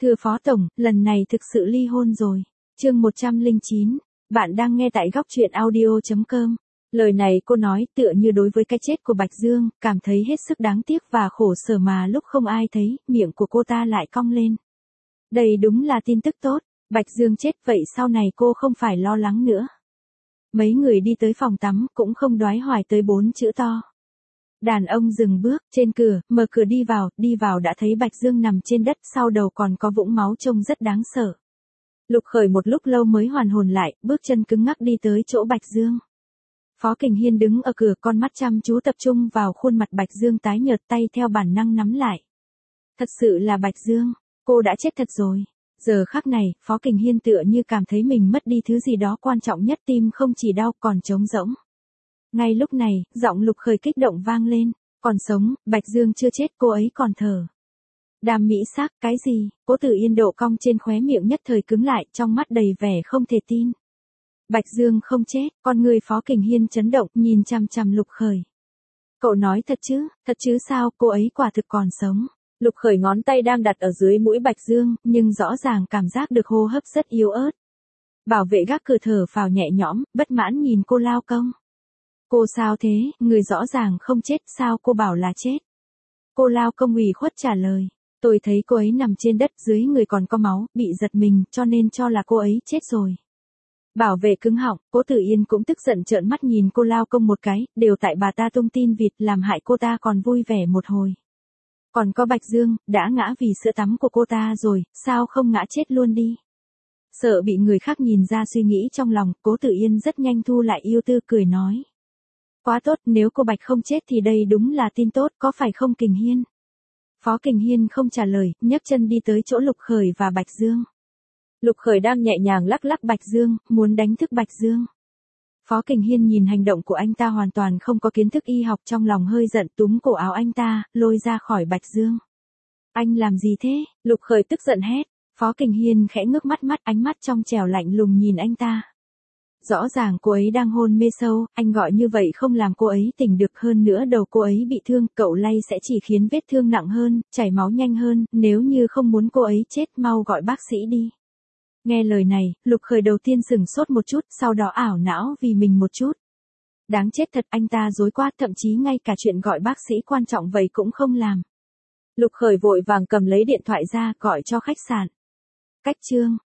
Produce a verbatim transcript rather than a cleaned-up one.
Thưa Phó Tổng, lần này thực sự ly hôn rồi. Chương một trăm lẻ chín, bạn đang nghe tại góc truyện audio chấm com. Lời này cô nói tựa như đối với cái chết của Bạch Dương, cảm thấy hết sức đáng tiếc và khổ sở mà lúc không ai thấy, miệng của cô ta lại cong lên. Đây đúng là tin tức tốt, Bạch Dương chết vậy sau này cô không phải lo lắng nữa. Mấy người đi tới phòng tắm cũng không đoái hoài tới bốn chữ to. Đàn ông dừng bước, trên cửa, mở cửa đi vào, đi vào đã thấy Bạch Dương nằm trên đất, sau đầu còn có vũng máu trông rất đáng sợ. Lục Khởi một lúc lâu mới hoàn hồn lại, bước chân cứng ngắc đi tới chỗ Bạch Dương. Phó Kình Hiên đứng ở cửa, con mắt chăm chú tập trung vào khuôn mặt Bạch Dương tái nhợt, tay theo bản năng nắm lại. Thật sự là Bạch Dương, cô đã chết thật rồi. Giờ khắc này, Phó Kình Hiên tựa như cảm thấy mình mất đi thứ gì đó quan trọng nhất, tim không chỉ đau còn trống rỗng. Ngay lúc này, giọng Lục Khởi kích động vang lên, còn sống, Bạch Dương chưa chết, cô ấy còn thở. Đàm mỹ sắc, cái gì? Cố Tử Yên độ cong trên khóe miệng nhất thời cứng lại, trong mắt đầy vẻ không thể tin. Bạch Dương không chết, con người Phó Kình Hiên chấn động, nhìn chằm chằm Lục Khởi. Cậu nói thật chứ, thật chứ sao, cô ấy quả thực còn sống. Lục Khởi ngón tay đang đặt ở dưới mũi Bạch Dương, nhưng rõ ràng cảm giác được hô hấp rất yếu ớt. Bảo vệ gác cửa thở phào nhẹ nhõm, bất mãn nhìn cô Lao Công. Cô sao thế, người rõ ràng không chết, sao cô bảo là chết? Cô Lao Công ủy khuất trả lời, tôi thấy cô ấy nằm trên đất, dưới người còn có máu, bị giật mình, cho nên cho là cô ấy chết rồi. Bảo vệ cứng họng, Cố Tử Yên cũng tức giận trợn mắt nhìn cô Lao Công một cái, đều tại bà ta tung tin vịt làm hại cô ta còn vui vẻ một hồi. Còn có Bạch Dương, đã ngã vì sữa tắm của cô ta rồi, sao không ngã chết luôn đi? Sợ bị người khác nhìn ra suy nghĩ trong lòng, Cố Tử Yên rất nhanh thu lại yêu tư cười nói. Quá tốt, nếu cô Bạch không chết thì đây đúng là tin tốt, có phải không Kình Hiên? Phó Kình Hiên không trả lời, nhấc chân đi tới chỗ Lục Khởi và Bạch Dương. Lục Khởi đang nhẹ nhàng lắc lắc Bạch Dương, muốn đánh thức Bạch Dương. Phó Kình Hiên nhìn hành động của anh ta hoàn toàn không có kiến thức y học, trong lòng hơi giận, túm cổ áo anh ta, lôi ra khỏi Bạch Dương. Anh làm gì thế? Lục Khởi tức giận hét. Phó Kình Hiên khẽ ngước mắt mắt, ánh mắt trong trẻo lạnh lùng nhìn anh ta. Rõ ràng cô ấy đang hôn mê sâu, anh gọi như vậy không làm cô ấy tỉnh được, hơn nữa đầu cô ấy bị thương, cậu lay sẽ chỉ khiến vết thương nặng hơn, chảy máu nhanh hơn, nếu như không muốn cô ấy chết mau gọi bác sĩ đi. Nghe lời này, Lục Khởi đầu tiên sửng sốt một chút, sau đó ảo não vì mình một chút. Đáng chết thật, anh ta dối quá, thậm chí ngay cả chuyện gọi bác sĩ quan trọng vậy cũng không làm. Lục Khởi vội vàng cầm lấy điện thoại ra, gọi cho khách sạn. Cách chương,